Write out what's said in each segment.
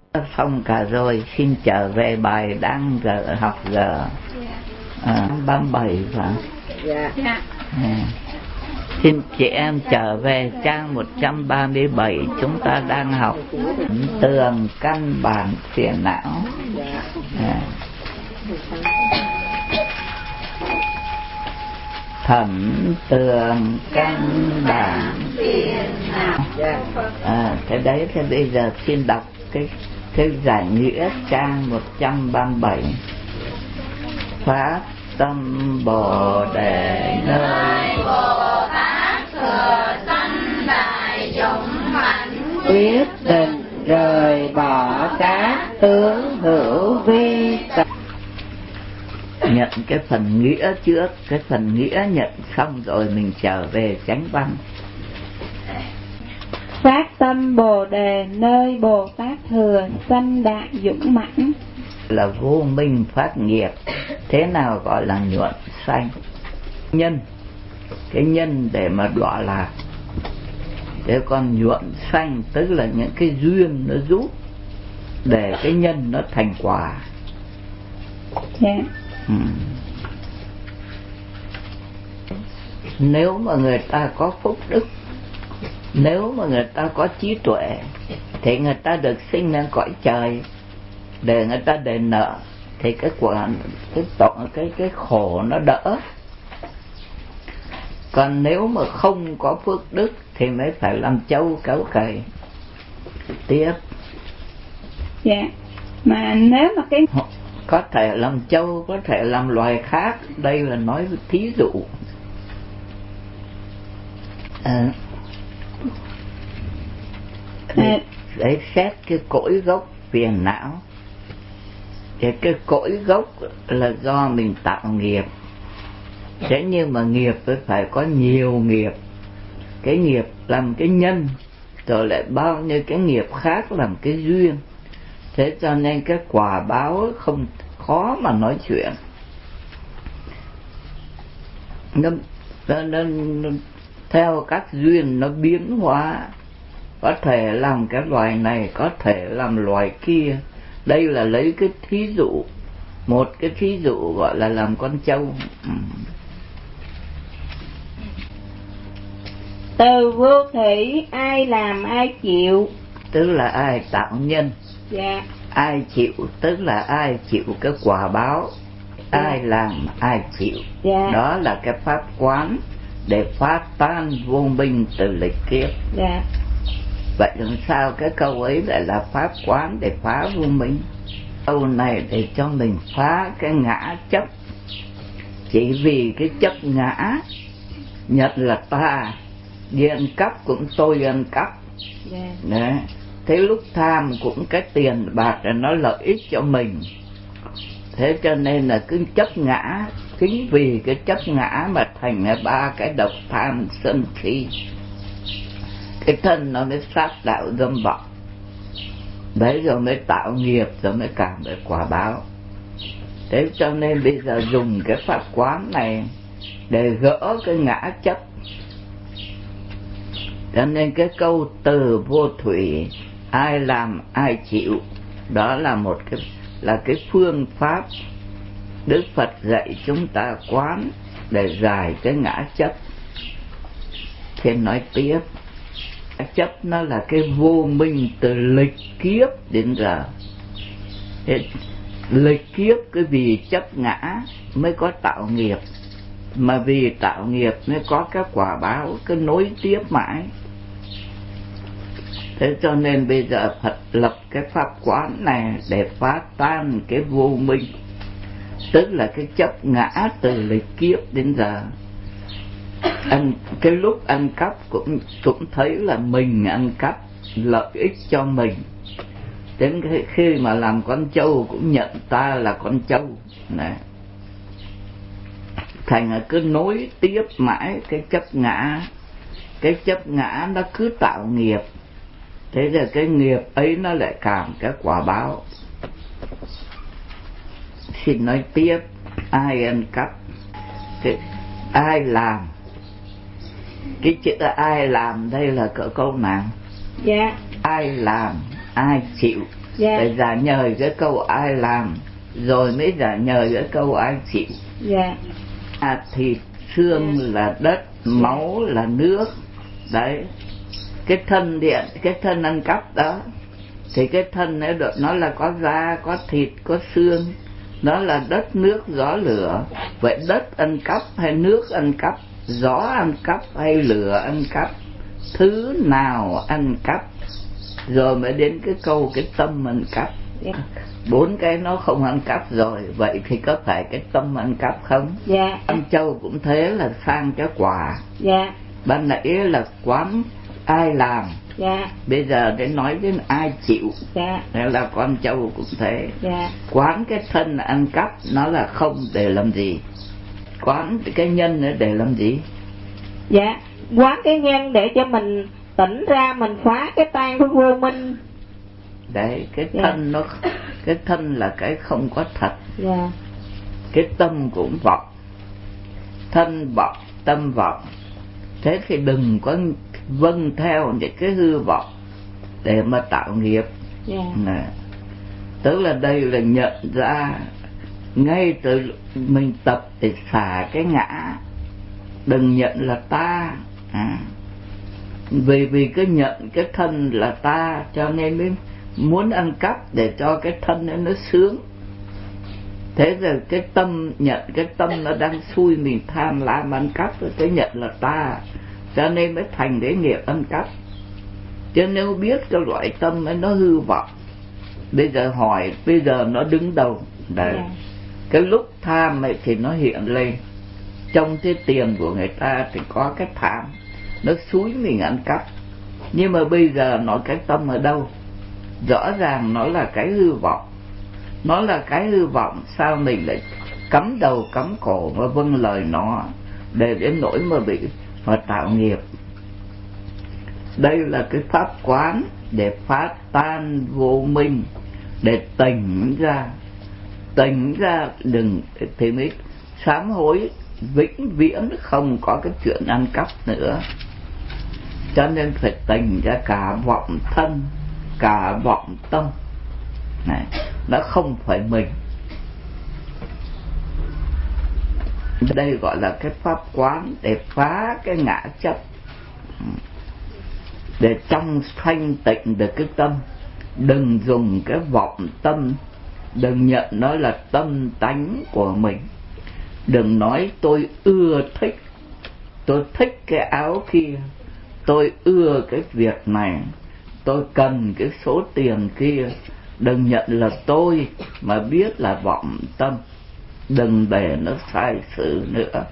Xong cả rồi, xin trở về bài đang giờ học giờ 37 phải. Dạ. Xin chị em trở về trang 137. Chúng ta đang học tường căn bản phiền não. Thẩm tường căn bản phiền não. Cái đấy thì bây giờ xin đọc cái giải nghĩa trang 137. Phát tâm Bồ Đề nơi Bồ Tát thừa sanh đại chúng hạnh, quyết định rời bỏ các tướng hữu vi tật. Nhận cái phần nghĩa trước, cái phần nghĩa nhận xong rồi mình trở về chánh văn. Phát tâm Bồ Đề nơi Bồ Tát thừa sanh đại dũng mãnh. Là vô minh phát nghiệp. Thế nào gọi là nhuận sanh? Nhân, cái nhân để mà đọa lạc. Thế còn nhuận sanh tức là những cái duyên nó giúp để cái nhân nó thành quả. Nếu mà người ta có phúc đức, nếu mà người ta có trí tuệ, thì người ta được sinh lên cõi trời để người ta đền nợ, thì cái khổ nó đỡ. Còn nếu mà không có phước đức thì mới phải làm trâu kéo cày. Tiếp. Dạ. Mà nếu mà cái có thể làm trâu, có thể làm loài khác. Đây là nói thí dụ. Để xét cái cội gốc phiền não. Thì cái cội gốc là do mình tạo nghiệp. Thế nhưng mà nghiệp phải có nhiều nghiệp. Cái nghiệp làm cái nhân, rồi lại bao nhiêu cái nghiệp khác làm cái duyên. Thế cho nên cái quả báo không khó mà nói chuyện. Nó theo các duyên nó biến hóa, có thể làm cái loài này, có thể làm loài kia. Đây là lấy cái thí dụ, một cái thí dụ gọi là làm con trâu. Từ vô thủy ai làm ai chịu, tức là ai tạo nhân. Dạ. Ai chịu tức là ai chịu cái quả báo. Ai làm ai chịu. Dạ. Đó là cái pháp quán để phá tan vô minh từ lịch kiếp. Dạ. Vậy làm sao cái câu ấy lại là pháp quán để phá vô minh? Câu này để cho mình phá cái ngã chấp. Chỉ vì cái chấp ngã, nhận là ta, đi ăn cắp cũng tôi ăn cắp. Đấy. Thế lúc tham cũng cái tiền bạc là nó lợi ích cho mình. Thế cho nên là cứ chấp ngã. Chính vì cái chấp ngã mà thành ra ba cái độc tham sân si. Cái thân nó mới sát đạo dâm vọng. Đấy rồi mới tạo nghiệp, rồi mới cảm được quả báo. Thế cho nên bây giờ dùng cái pháp quán này để gỡ cái ngã chấp. Cho nên cái câu từ vô thủy ai làm ai chịu, đó là cái phương pháp Đức Phật dạy chúng ta quán để giải cái ngã chấp. Thì nói tiếp, chấp nó là cái vô minh từ lịch kiếp đến giờ. Thế lịch kiếp cái vì chấp ngã mới có tạo nghiệp, mà vì tạo nghiệp mới có các quả báo cứ nối tiếp mãi. Thế cho nên bây giờ Phật lập cái pháp quán này để phá tan cái vô minh, tức là cái chấp ngã từ lịch kiếp đến giờ. Cái lúc ăn cắp cũng thấy là mình ăn cắp lợi ích cho mình. Đến khi mà làm con trâu cũng nhận ta là con trâu này. Thành là cứ nối tiếp mãi cái chấp ngã. Cái chấp ngã nó cứ tạo nghiệp. Thế giờ cái nghiệp ấy nó lại cảm cái quả báo. Xin nói tiếp, ai ăn cắp, ai làm. Cái chữ ai làm đây là cỡ câu nào? Dạ. Ai làm ai chịu. Dạ. Phải giả nhời cái câu ai làm, rồi mới giả nhời cái câu ai chịu. Dạ. Thịt xương là đất, máu là nước. Đấy, cái thân điện, cái thân ăn cắp đó, thì cái thân ấy được, nó là có da, có thịt, có xương, nó là đất, nước, gió, lửa. Vậy đất ăn cắp hay nước ăn cắp, gió ăn cắp hay lửa ăn cắp, thứ nào ăn cắp? Rồi mới đến cái câu cái tâm ăn cắp. Bốn cái nó không ăn cắp rồi, vậy thì có phải cái tâm ăn cắp không? Dạ. Ăn châu cũng thế, là sang cái quả. Dạ. Ban nãy là quán ai làm. Dạ. Bây giờ để nói đến ai chịu. Dạ. Nên là con trâu cũng thế. Dạ. Quán cái thân ăn cắp, nó là không để làm gì? Quán cái nhân nữa để làm gì? Dạ, quán cái nhân để cho mình tỉnh ra, mình phá cái tan của vô minh. Đấy, cái thân nó, cái thân là cái không có thật. Dạ. Cái tâm cũng vọng, thân vọng, tâm vọng. Thế thì đừng có vâng theo những cái hư vọng để mà tạo nghiệp. Yeah. Tức là đây là nhận ra ngay từ mình tập để xả cái ngã, đừng nhận là ta. Vì cái nhận cái thân là ta, cho nên mới muốn ăn cắp để cho cái thân nó sướng. Thế rồi cái tâm nhận, cái tâm nó đang xui mình tham lam ăn cắp, rồi cái nhận là ta, cho nên mới thành cái nghiệp ăn cắp. Chứ nếu biết cái loại tâm ấy nó hư vọng, bây giờ hỏi, bây giờ nó đứng đầu đấy. Yeah. Cái lúc tham ấy thì nó hiện lên, trong cái tiền của người ta thì có cái tham, nó xúi mình ăn cắp. Nhưng mà bây giờ nói cái tâm ở đâu? Rõ ràng nó là cái hư vọng. Nó là cái hư vọng, sao mình lại cắm đầu cắm cổ và vâng lời nó, để đến nỗi mà bị mà tạo nghiệp. Đây là cái pháp quán để phá tan vô minh, để tỉnh ra đừng thì mới sám hối vĩnh viễn không có cái chuyện ăn cắp nữa. Cho nên phải tỉnh ra cả vọng thân, cả vọng tâm này, nó không phải mình. Đây gọi là cái pháp quán để phá cái ngã chấp, để trong thanh tịnh được cái tâm. Đừng dùng cái vọng tâm, đừng nhận nó là tâm tánh của mình. Đừng nói tôi ưa thích, tôi thích cái áo kia, tôi ưa cái việc này, tôi cần cái số tiền kia. Đừng nhận là tôi, mà biết là vọng tâm. Đừng để nó sai sự nữa.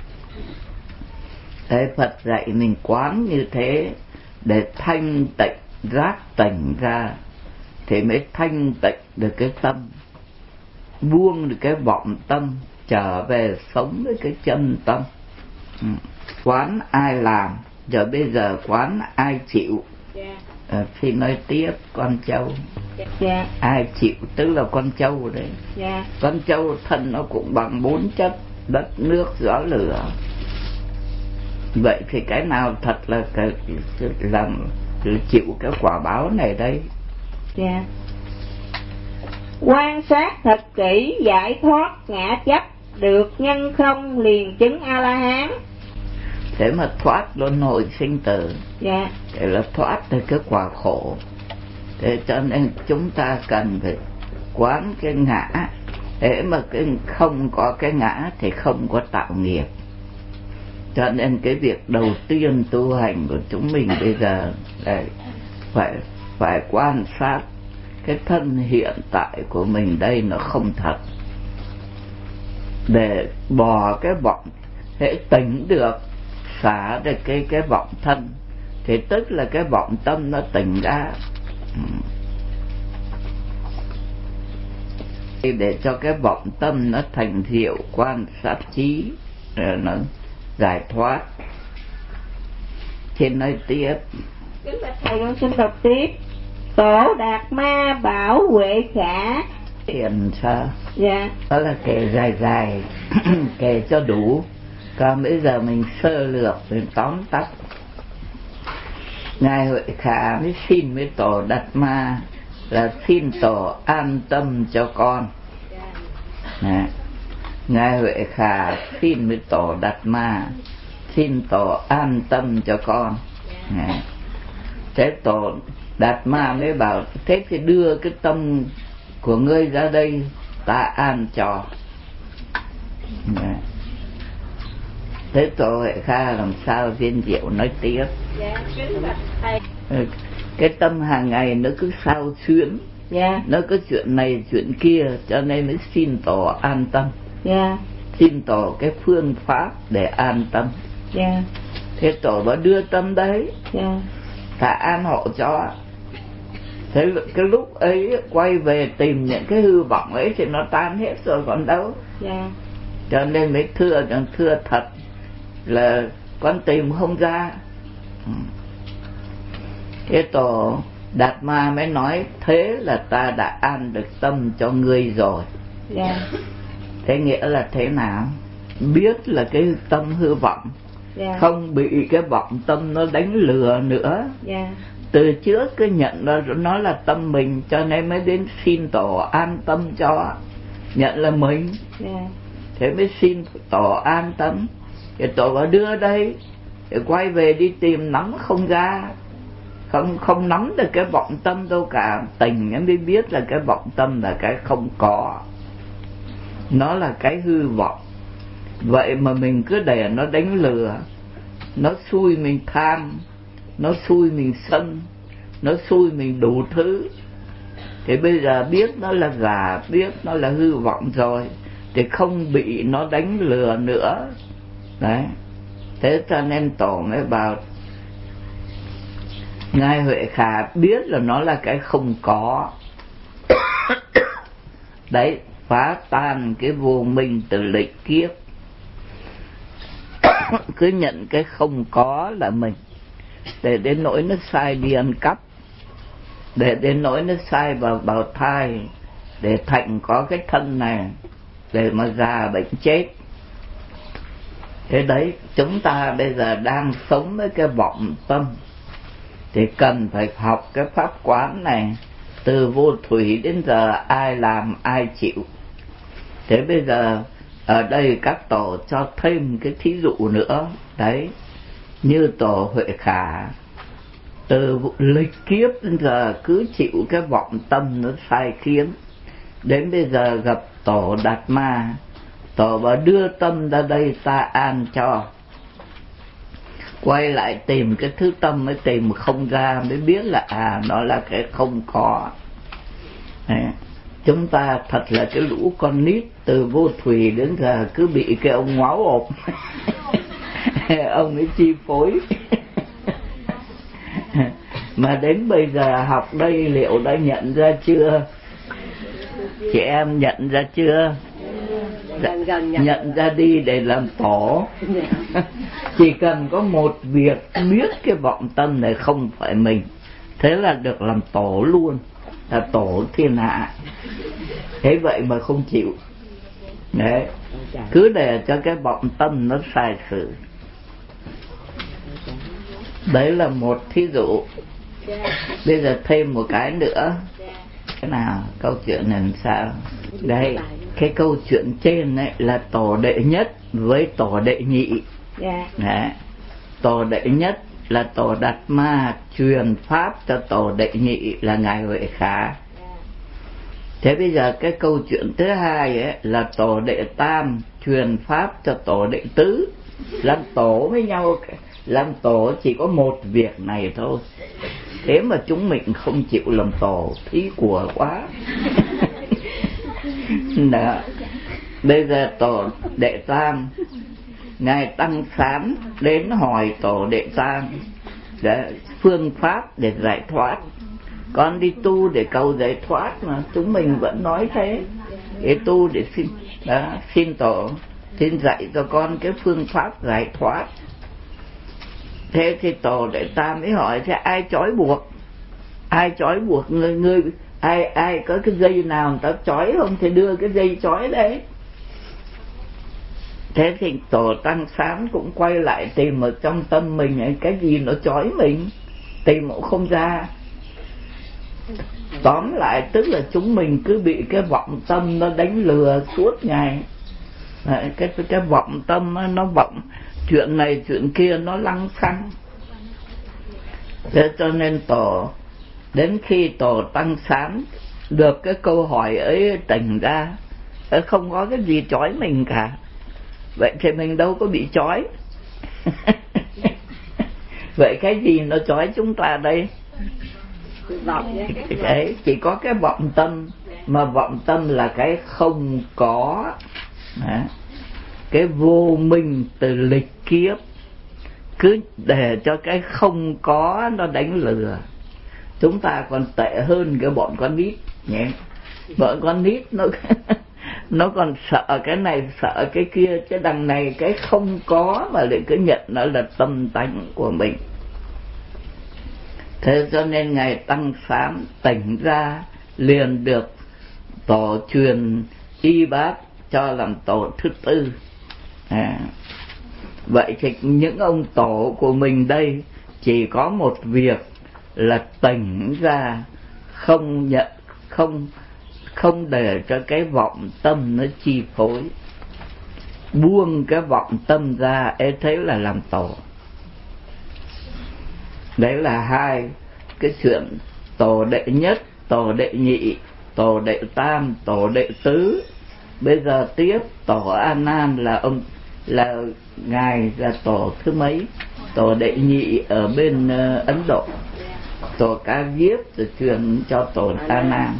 Thế Phật dạy mình quán như thế để thanh tịnh, giác tỉnh ra, thì mới thanh tịnh được cái tâm, buông được cái vọng tâm, trở về sống với cái chân tâm. Quán ai làm, rồi bây giờ quán ai chịu. Thì nói tiếp con trâu. Ai chịu tức là con trâu đấy. Con trâu thân nó cũng bằng 4 chất: đất, nước, gió, lửa. Vậy thì cái nào thật là làm chịu cái quả báo này đây? Quan sát thật kỹ, giải thoát ngã chấp, được nhân không liền chứng A-la-hán. Thế mà thoát luân hồi sinh tử, để là thoát từ cái quả khổ. Thế cho nên chúng ta cần phải quán cái ngã. Thế mà không có cái ngã thì không có tạo nghiệp. Cho nên cái việc đầu tiên tu hành của chúng mình bây giờ là phải quan sát cái thân hiện tại của mình đây nó không thật, để bỏ cái vọng. Hễ tỉnh được, xả được cái vọng thân, thì tức là cái vọng tâm nó tỉnh ra. Để cho cái vọng tâm nó thành diệu quan sát trí, nó giải thoát. Thì nói tiếp. Kính bạch thầy, con xin đọc tiếp. Tổ Đạt Ma bảo Huệ Khả. Tiền sao? Dạ. Đó là kể dài kể cho đủ. Còn bây giờ mình sơ lược, mình tóm tắt. Ngài Huệ Khả mới xin với Tổ Đạt Ma là xin tổ an tâm cho con. Ngài Huệ Khả xin với tổ Đạt Ma, xin tổ an tâm cho con. Thế tổ Đạt Ma mới bảo thế thì đưa cái tâm của ngươi ra đây ta an cho. Thế tổ Huệ Kha làm sao Viên Diệu nói tiếp. Cái tâm hàng ngày nó cứ sao xuyến, nó cứ chuyện này chuyện kia, cho nên mới xin tổ an tâm. Xin tổ cái phương pháp để an tâm. Thế tổ nó đưa tâm đấy, ta an hộ cho. Thế cái lúc ấy quay về tìm những cái hư vọng ấy thì nó tan hết rồi còn đâu. Cho nên mới thưa thật là con tìm không ra. Thế tổ Đạt Ma mới nói thế là ta đã an được tâm cho ngươi rồi. Thế nghĩa là thế nào? Biết là cái tâm hư vọng, không bị cái vọng tâm nó đánh lừa nữa. Từ trước cứ nhận nó là tâm mình, cho nên mới đến xin tổ an tâm cho. Nhận là mình, thế mới xin tổ an tâm. Thì tổ bảo đưa đây, thì quay về đi tìm nắm không ra, không nắm được cái vọng tâm đâu cả. Tình em mới biết là cái vọng tâm là cái không có, nó là cái hư vọng. Vậy mà mình cứ để nó đánh lừa, nó xui mình tham, nó xui mình sân, nó xui mình đủ thứ. Thì bây giờ biết nó là giả, biết nó là hư vọng rồi, thì không bị nó đánh lừa nữa. Đấy. Thế cho nên tổ mới bảo Ngài Huệ Khả biết là nó là cái không có. Đấy, phá tan cái vô minh từ lịch kiếp. Cứ nhận cái không có là mình, để đến nỗi nó sai đi ăn cắp, để đến nỗi nó sai vào bào thai, để thành có cái thân này, để mà già bệnh chết. Thế đấy, chúng ta bây giờ đang sống với cái vọng tâm, thì cần phải học cái pháp quán này. Từ vô thủy đến giờ ai làm ai chịu. Thế bây giờ ở đây các tổ cho thêm cái thí dụ nữa. Đấy, như tổ Huệ Khả, từ lịch kiếp đến giờ cứ chịu cái vọng tâm nó sai khiến. Đến bây giờ gặp tổ Đạt Ma, tổ bảo đưa tâm ra đây ta an cho. Quay lại tìm cái thứ tâm mới tìm không ra, mới biết là nó là cái không có. Đấy. Chúng ta thật là cái lũ con nít từ vô thủy đến giờ cứ bị cái ông ngáo ộp ông ấy chi phối. Mà đến bây giờ học đây liệu đã nhận ra chưa? Chị em nhận ra chưa? Nhận ra đi để làm tổ. Chỉ cần có một việc biết cái vọng tâm này không phải mình, thế là được làm tổ luôn, là tổ thiên hạ. Thế vậy mà không chịu. Đấy, cứ để cho cái vọng tâm nó sai sự. Đấy là một thí dụ. Bây giờ thêm một cái nữa. Cái nào? Câu chuyện này làm sao? Đây, cái câu chuyện trên ấy là tổ đệ nhất với tổ đệ nhị. Đấy. Tổ đệ nhất là tổ Đạt Ma truyền pháp cho tổ đệ nhị là Ngài Huệ Khả. Thế bây giờ cái câu chuyện thứ hai ấy là tổ đệ tam truyền pháp cho tổ đệ tứ. Làm tổ với nhau, làm tổ chỉ có một việc này thôi. Thế mà chúng mình không chịu làm tổ, thí của quá. Đó. Bây giờ tổ đệ tam, Ngài Tăng Sán đến hỏi tổ đệ tam để phương pháp để giải thoát. Con đi tu để cầu giải thoát mà, chúng mình vẫn nói thế. Để tu để xin tổ, xin dạy cho con cái phương pháp giải thoát. Thế thì tổ đệ tam mới hỏi thế ai trói buộc? Ai trói buộc ngươi? Ai có cái dây nào người ta trói không thì đưa cái dây trói đấy. Thế thì tổ Tăng Sán cũng quay lại tìm ở trong tâm mình ấy, cái gì nó trói mình, tìm cũng không ra. Tóm lại tức là chúng mình cứ bị cái vọng tâm nó đánh lừa suốt ngày. Đấy, cái vọng tâm nó vọng chuyện này chuyện kia, nó lăng xăng. Thế cho nên tổ đến khi tổ Tăng Sán được cái câu hỏi ấy tỉnh ra, không có cái gì trói mình cả, vậy thì mình đâu có bị trói. Vậy cái gì nó trói chúng ta đây? Đấy, chỉ có cái vọng tâm, mà vọng tâm là cái không có. Đấy, cái vô minh từ lịch kiếp, cứ để cho cái không có nó đánh lừa. Chúng ta còn tệ hơn cái bọn con nít nhé. Bọn con nít nó còn sợ cái này sợ cái kia, chứ đằng này cái không có mà lại cứ nhận nó là tâm tánh của mình. Thế cho nên Ngài Tăng Sán tỉnh ra liền được tổ truyền y bát cho làm tổ thứ tư. Vậy thì những ông tổ của mình đây chỉ có một việc là tỉnh ra, không nhận, không để cho cái vọng tâm nó chi phối, buông cái vọng tâm ra, ấy thế là làm tổ. Đấy là hai cái chuyện tổ đệ nhất, tổ đệ nhị, tổ đệ tam, tổ đệ tứ. Bây giờ tiếp tổ A Nan là ngài là tổ thứ mấy? Tổ đệ nhị ở bên Ấn Độ. Tổ Ca Diếp rồi truyền cho tổ A Nan.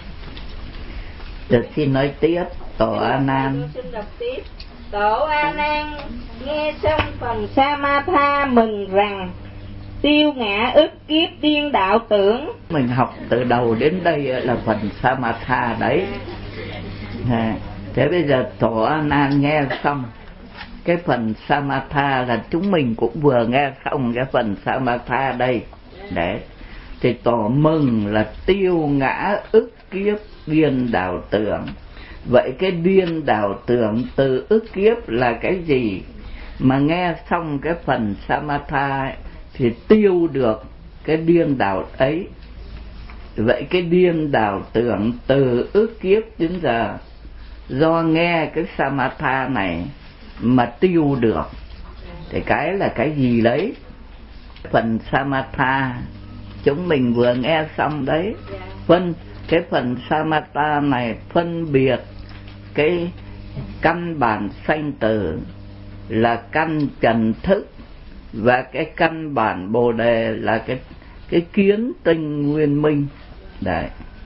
Được, xin nói tiếp tổ A Nan. Tổ A Nan nghe xong phần Samatha mừng rằng tiêu ngã ức kiếp điên đạo tưởng. Mình học từ đầu đến đây là phần Samatha đấy. Thế bây giờ tổ A Nan nghe xong cái phần Samatha, là chúng mình cũng vừa nghe xong cái phần Samatha đây. Đấy, thì tổ mừng là tiêu ngã ức kiếp điên đảo tưởng. Vậy cái điên đảo tưởng từ ức kiếp là cái gì? Mà nghe xong cái phần Samatha ấy, thì tiêu được cái điên đảo ấy. Vậy cái điên đảo tưởng từ ức kiếp đến giờ, do nghe cái Samatha này mà tiêu được, thì cái là cái gì đấy? Phần Samatha chúng mình vừa nghe xong đấy. Cái phần Samatha này phân biệt cái căn bản sanh tử là căn trần thức, và cái căn bản Bồ Đề là cái kiến tinh nguyên minh. Đấy.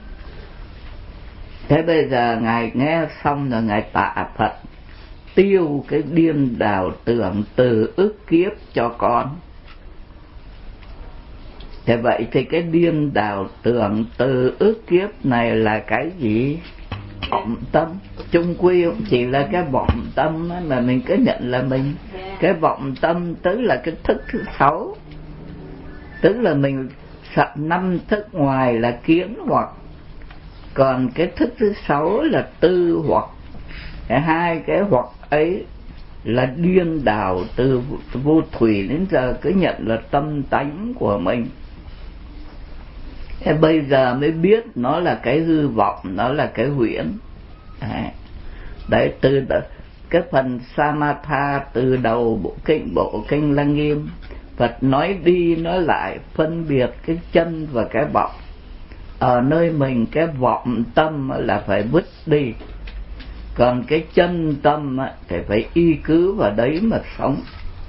Thế bây giờ ngài nghe xong rồi ngài tạ Phật tiêu cái điên đảo tưởng từ ức kiếp cho con. Thế vậy thì cái điên đảo tưởng từ ức kiếp này là cái gì? Vọng tâm. Chung quy cũng chỉ là cái vọng tâm mà mình cứ nhận là mình. Cái vọng tâm tức là cái thức thứ 6. Tức là mình sợ 5 thức ngoài là kiến hoặc, còn cái thức thứ 6 là tư hoặc. Cái hai cái hoặc ấy là điên đảo từ vô thủy đến giờ cứ nhận là tâm tánh của mình. Thế bây giờ mới biết nó là cái hư vọng, nó là cái huyễn. Đấy, từ cái phần Samatha từ đầu bộ kinh Lăng Nghiêm, Phật nói đi nói lại phân biệt cái chân và cái vọng. Ở nơi mình cái vọng tâm là phải vứt đi, còn cái chân tâm thì phải y cứ vào đấy mà sống.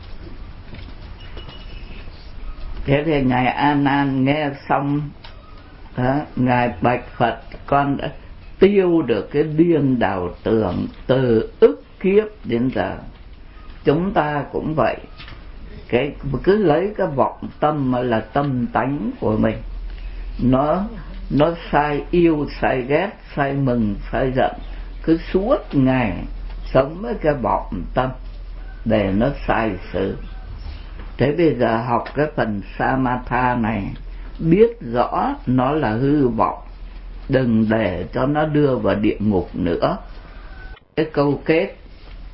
Thế thì ngài A Nan nghe xong, ngài bạch Phật con đã tiêu được cái điên đảo tưởng từ ức kiếp đến giờ. Chúng ta cũng vậy, cứ lấy cái vọng tâm mà là tâm tánh của mình, nó sai yêu sai ghét, sai mừng sai giận, cứ suốt ngày sống với cái vọng tâm để nó sai sự. Thế bây giờ học cái phần Samatha này, biết rõ nó là hư vọng, đừng để cho nó đưa vào địa ngục nữa. Cái câu kết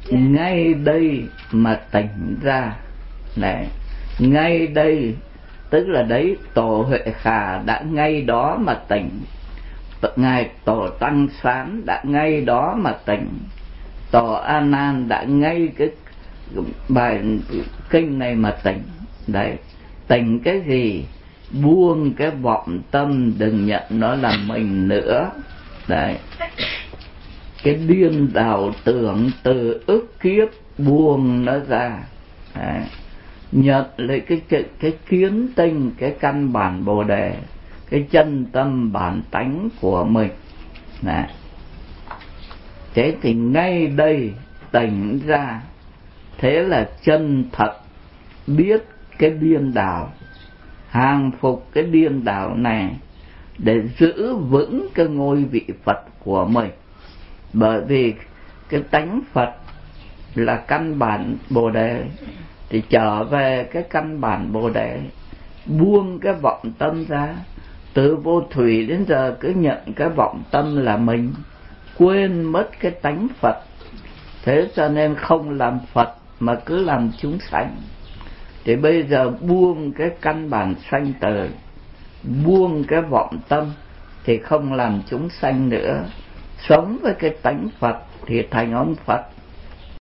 ngay đây mà tỉnh ra này, ngay đây tức là đấy Tổ Huệ Khả đã ngay đó mà tỉnh, ngài Tổ Tăng Sán đã ngay đó mà tỉnh, Tổ A Nan đã ngay cái bài kinh này mà tỉnh. Đấy, tỉnh cái gì? Buông cái vọng tâm, đừng nhận nó là mình nữa. Đấy, cái điên đảo tưởng từ ức kiếp buông nó ra. Đấy, nhận lấy cái kiến tinh, cái căn bản Bồ Đề, cái chân tâm bản tánh của mình. Đấy, thế thì ngay đây tỉnh ra, thế là chân thật biết cái điên đảo, hàng phục cái điên đảo này để giữ vững cái ngôi vị Phật của mình. Bởi vì cái tánh Phật là căn bản Bồ Đề, thì trở về cái căn bản Bồ Đề, buông cái vọng tâm ra. Từ vô thủy đến giờ cứ nhận cái vọng tâm là mình, quên mất cái tánh Phật. Thế cho nên không làm Phật mà cứ làm chúng sanh. Thì bây giờ buông cái căn bản sanh tử, buông cái vọng tâm, thì không làm chúng sanh nữa, sống với cái tánh Phật thì thành ông Phật.